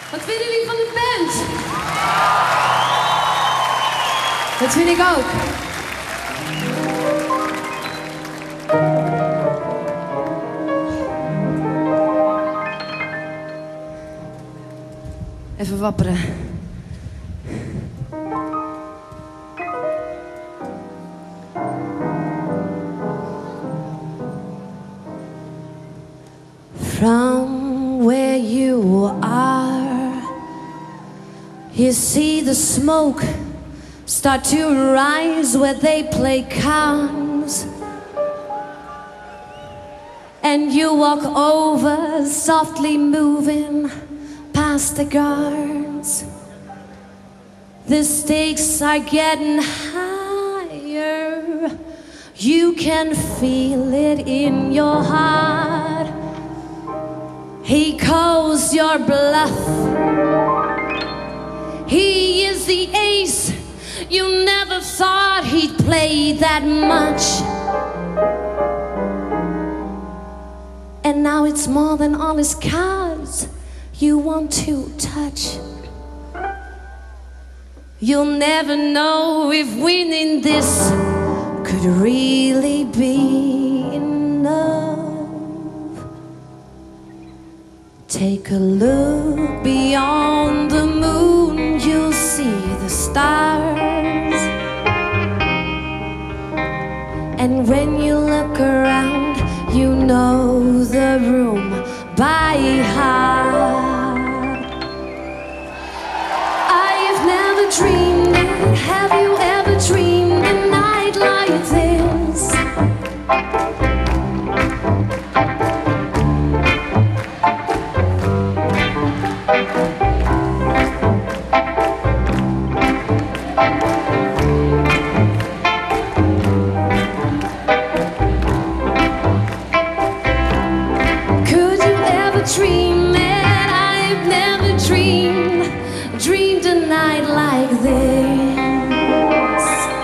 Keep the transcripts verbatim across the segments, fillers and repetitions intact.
Wat vinden jullie van de band? Dat vind ik ook. Even wapperen. From where you are, you see the smoke start to rise where they play cards. And you walk over, softly moving past the guards. The stakes are getting higher. You can feel it in your heart. He calls your bluff. He is the ace. You never thought he'd play that much. And now it's more than all his cards you want to touch. You'll never know if winning this could really be enough. Take a look beyond the moon, you'll see the stars. And when you look around, you know the room by heart. I've never dreamed it. Have you ever dreamed a night like this? Dream it, I've never dreamed, dreamed a night like this.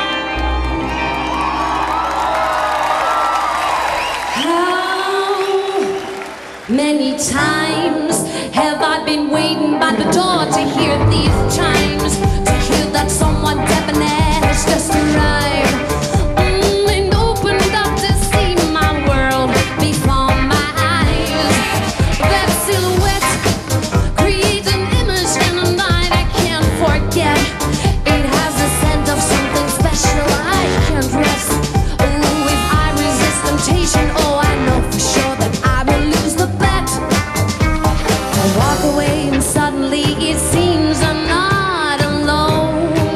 How many times have I been waiting by the door to hear these chimes, to hear that someone debonair has just arrived, mm, and opened up to see my world before my eyes. That silhouette creates an image in the night I can't forget. It has a scent of something special I can't rest. Oh, if I resist temptation, oh, I know for sure that I will lose the bet. I walk away and suddenly it seems I'm not alone.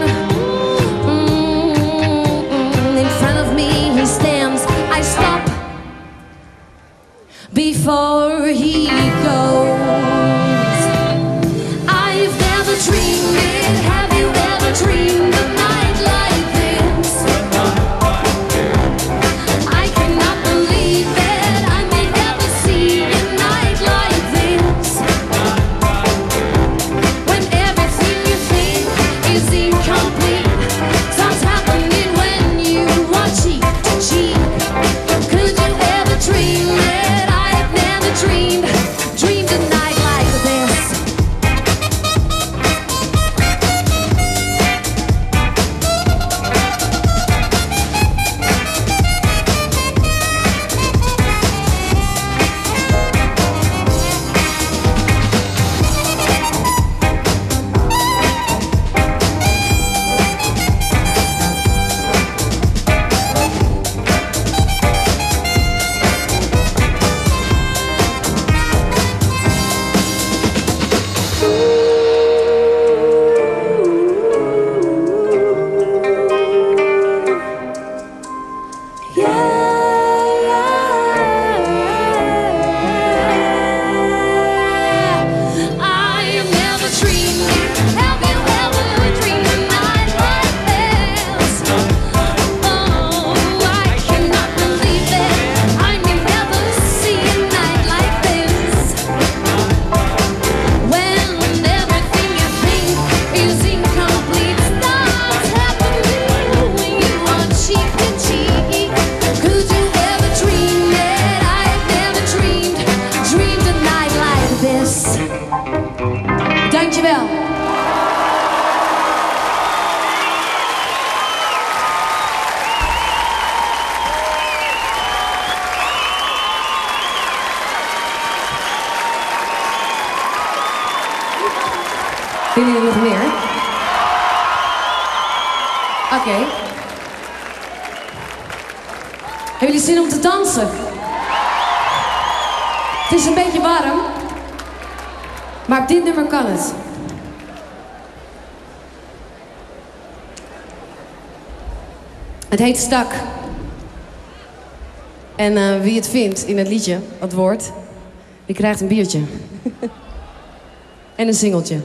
Mm-mm. In front of me he stands, I stop before he goes. I've never dreamed it. Have you ever dreamed a night like this? I cannot believe that I may ever see a night like this. When Willen jullie nog meer? Oké. Okay. Hebben jullie zin om te dansen? Het is een beetje warm. Maar op dit nummer kan het. Het heet Stak. En uh, wie het vindt in het liedje, het woord, die krijgt een biertje. En een singeltje.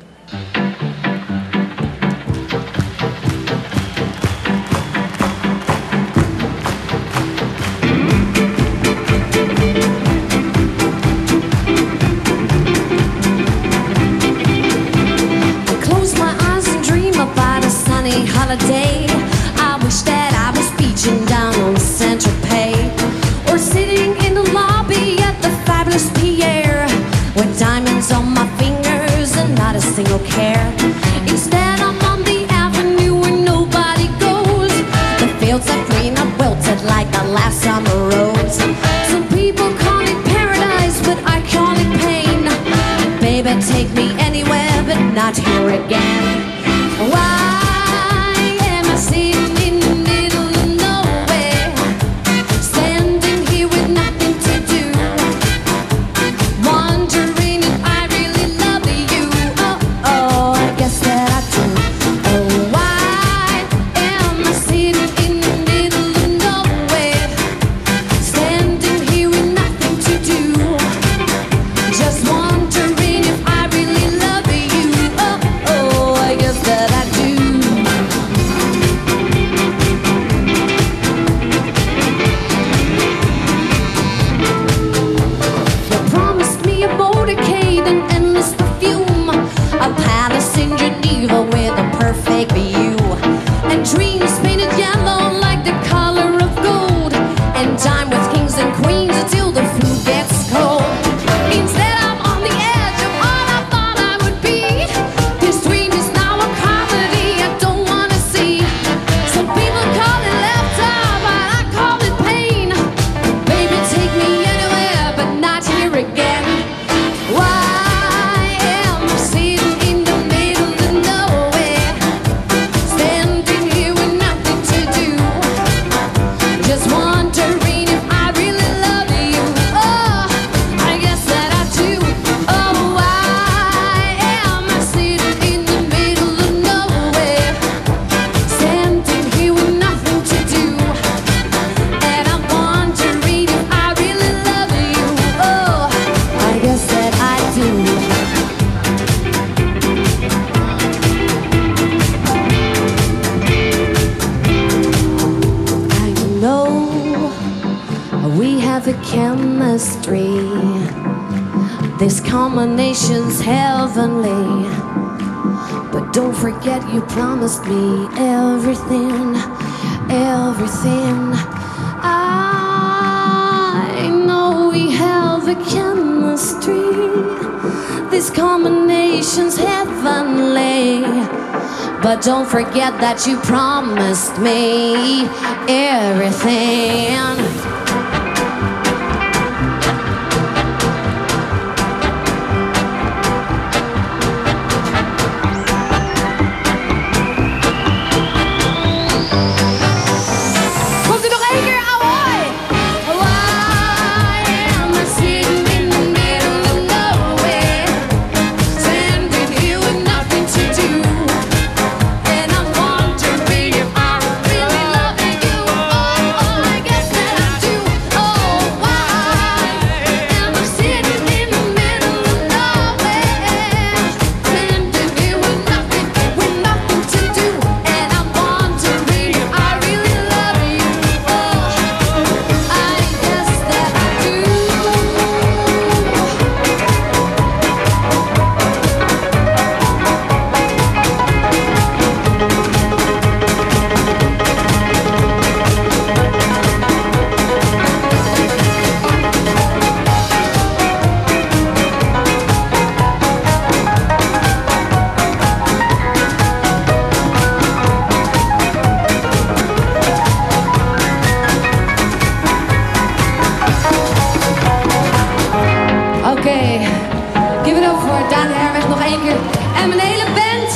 Holiday. I wish that I was beaching down on Saint-Tropez, or sitting in the lobby at the fabulous Pierre, with diamonds on my fingers and not a single care. Instead I'm on the avenue where nobody goes. The fields of green are wilted like the last summer rose. Some people call it paradise, but I call it pain. Baby, take me anywhere but not here again. Why? The chemistry, this combination's heavenly. But don't forget you promised me everything, everything. I know we have the chemistry, this combination's heavenly. But don't forget that you promised me everything. Oké, okay. Give it up voor Daan Herweg nog één. één keer. En mijn hele band.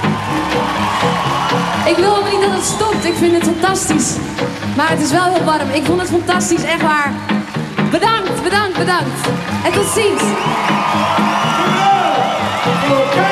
Ik wil helemaal niet dat het stopt. Ik vind het fantastisch. Maar het is wel heel warm. Ik vond het fantastisch, echt waar. Bedankt, bedankt, bedankt. En tot ziens. Oké.